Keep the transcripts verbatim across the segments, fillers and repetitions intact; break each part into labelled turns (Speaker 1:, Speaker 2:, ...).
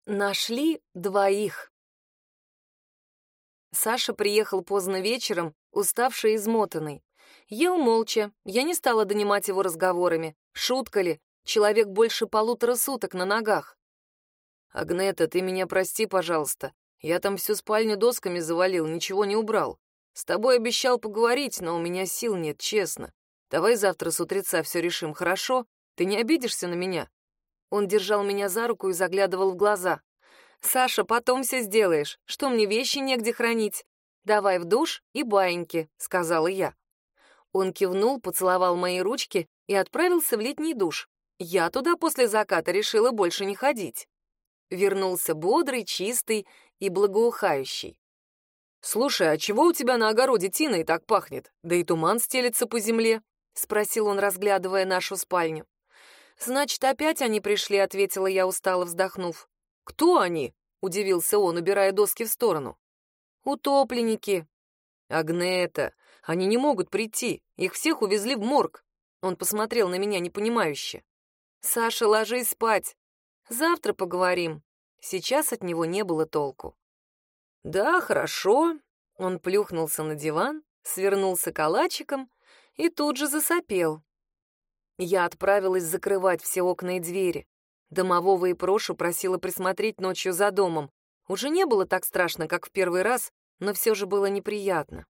Speaker 1: Нашли двоих. Саша приехал поздно вечером, уставший и измотанный. Ел молча, я не стала донимать его разговорами. Шутка ли? Человек больше полутора суток на ногах. «Агнета, ты меня прости, пожалуйста. Я там всю спальню досками завалил, ничего не убрал. С тобой обещал поговорить, но у меня сил нет, честно. Давай завтра с утреца все решим, хорошо? Ты не обидишься на меня?» Он держал меня за руку и заглядывал в глаза. «Саша, потом все сделаешь. Что, мне вещи негде хранить? Давай в душ и баиньки», — сказала я. Он кивнул, поцеловал мои ручки и отправился в летний душ. Я туда после заката решила больше не ходить. Вернулся бодрый, чистый и благоухающий. «Слушай, а чего у тебя на огороде тиной так пахнет? Да и туман стелется по земле», — спросил он, разглядывая нашу спальню. «Значит, опять они пришли», — ответила я, устало вздохнув. «Кто они?» — удивился он, убирая доски в сторону. «Утопленники». «Агнета, они не могут прийти. Их всех увезли в морг». Он посмотрел на меня непонимающе. «Саша, ложись спать. Завтра поговорим». Сейчас от него не было толку. «Да, хорошо». Он плюхнулся на диван, свернулся калачиком и тут же засопел. Я отправилась закрывать все окна и двери. Домового и Прошу просила присмотреть ночью за домом. Уже не было так страшно, как в первый раз, но все же было неприятно.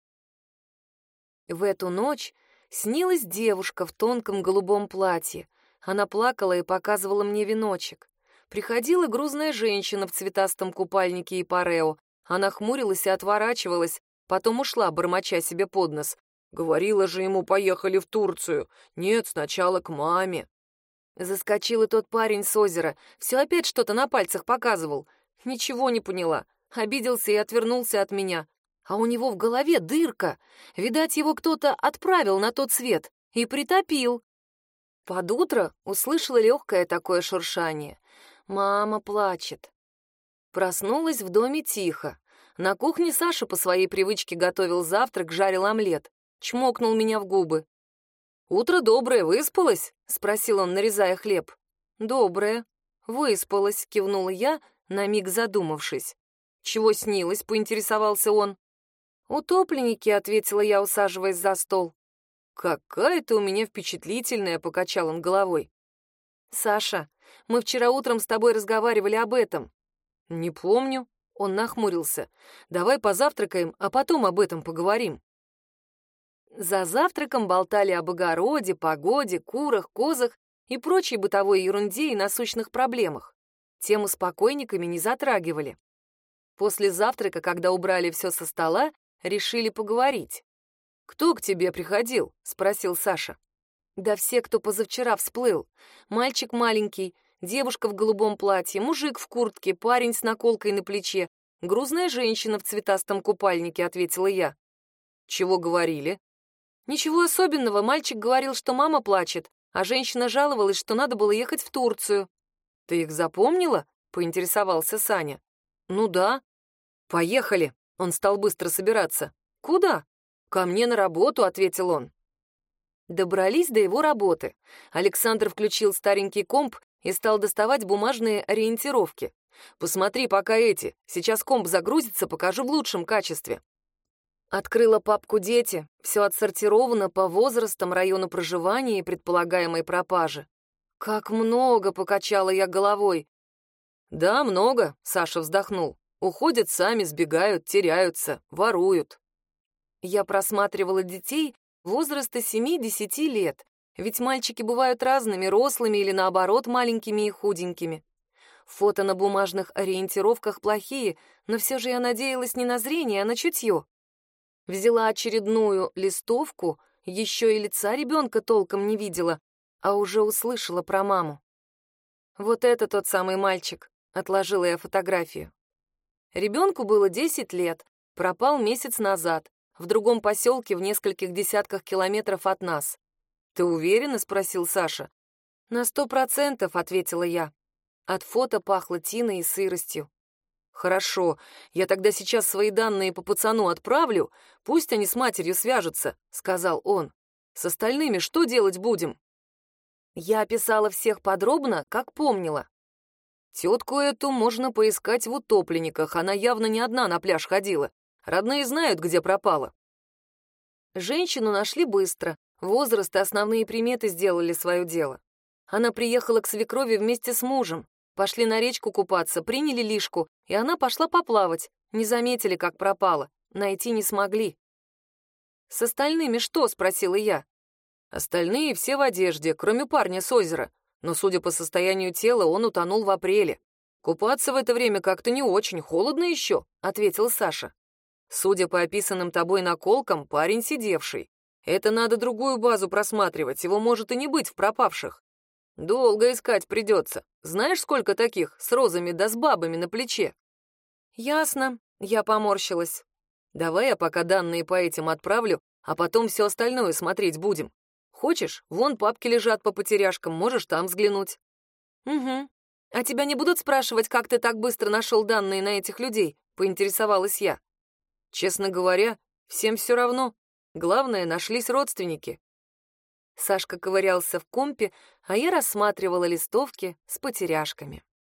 Speaker 1: В эту ночь снилась девушка в тонком голубом платье. Она плакала и показывала мне веночек. Приходила грузная женщина в цветастом купальнике и парео. Она хмурилась и отворачивалась, потом ушла, бормоча себе под нос. «Говорила же ему, поехали в Турцию. Нет, сначала к маме». Заскочил и тот парень с озера. Все опять что-то на пальцах показывал. Ничего не поняла. Обиделся и отвернулся от меня. А у него в голове дырка. Видать, его кто-то отправил на тот свет и притопил. Под утро услышала легкое такое шуршание. Мама плачет. Проснулась в доме тихо. На кухне Саша по своей привычке готовил завтрак, жарил омлет. Чмокнул меня в губы. «Утро доброе, выспалась?» — спросил он, нарезая хлеб. «Доброе. Выспалась», — кивнула я, на миг задумавшись. «Чего снилось?» — поинтересовался он. «Утопленники», — ответила я, усаживаясь за стол. «Какая ты у меня впечатлительная», — покачал он головой. «Саша, мы вчера утром с тобой разговаривали об этом». «Не помню», — он нахмурился. «Давай позавтракаем, а потом об этом поговорим». За завтраком болтали об огороде, погоде, курах, козах и прочей бытовой ерунде и насущных проблемах. Тему с покойниками не затрагивали. После завтрака, когда убрали все со стола, решили поговорить. «Кто к тебе приходил?» — спросил Саша. «Да все, кто позавчера всплыл. Мальчик маленький, девушка в голубом платье, мужик в куртке, парень с наколкой на плече, грузная женщина в цветастом купальнике», — ответила я. «Чего говорили?» «Ничего особенного. Мальчик говорил, что мама плачет, а женщина жаловалась, что надо было ехать в Турцию». «Ты их запомнила?» — поинтересовался Саня. «Ну да». «Поехали!» — он стал быстро собираться. «Куда?» «Ко мне на работу», — ответил он. Добрались до его работы. Александр включил старенький комп и стал доставать бумажные ориентировки. «Посмотри пока эти. Сейчас комп загрузится, покажу в лучшем качестве». Открыла папку «Дети». Все отсортировано по возрастам, району проживания и предполагаемой пропаже. «Как много!» — покачала я головой. «Да, много», — Саша вздохнул. «Уходят сами, сбегают, теряются, воруют». Я просматривала детей возраста семи-десяти лет, ведь мальчики бывают разными, рослыми или, наоборот, маленькими и худенькими. Фото на бумажных ориентировках плохие, но все же я надеялась не на зрение, а на чутье. Взяла очередную листовку, еще и лица ребенка толком не видела, а уже услышала про маму. «Вот это тот самый мальчик», — отложила я фотографию. Ребенку было десять лет, пропал месяц назад, в другом поселке в нескольких десятках километров от нас. «Ты уверена?» — спросил Саша. «На сто процентов», — ответила я. От фото пахло тиной и сыростью. «Хорошо, я тогда сейчас свои данные по пацану отправлю, пусть они с матерью свяжутся», — сказал он. «С остальными что делать будем?» Я описала всех подробно, как помнила. Тетку эту можно поискать в утопленниках, она явно не одна на пляж ходила. Родные знают, где пропала. Женщину нашли быстро, возраст и основные приметы сделали свое дело. Она приехала к свекрови вместе с мужем, пошли на речку купаться, приняли лишку, и она пошла поплавать, не заметили, как пропала, найти не смогли. «С остальными что?» — спросила я. «Остальные все в одежде, кроме парня с озера, но, судя по состоянию тела, он утонул в апреле. Купаться в это время как-то не очень, холодно еще», — ответил Саша. «Судя по описанным тобой наколкам, парень сидевший. Это надо другую базу просматривать, его может и не быть в пропавших. Долго искать придется. Знаешь, сколько таких, с розами да с бабами на плече?» «Ясно», — я поморщилась. «Давай я пока данные по этим отправлю, а потом все остальное смотреть будем. Хочешь, вон папки лежат по потеряшкам, можешь там взглянуть». «Угу. А тебя не будут спрашивать, как ты так быстро нашел данные на этих людей?» — поинтересовалась я. «Честно говоря, всем все равно. Главное, нашлись родственники». Сашка ковырялся в компе, а я рассматривала листовки с потеряшками.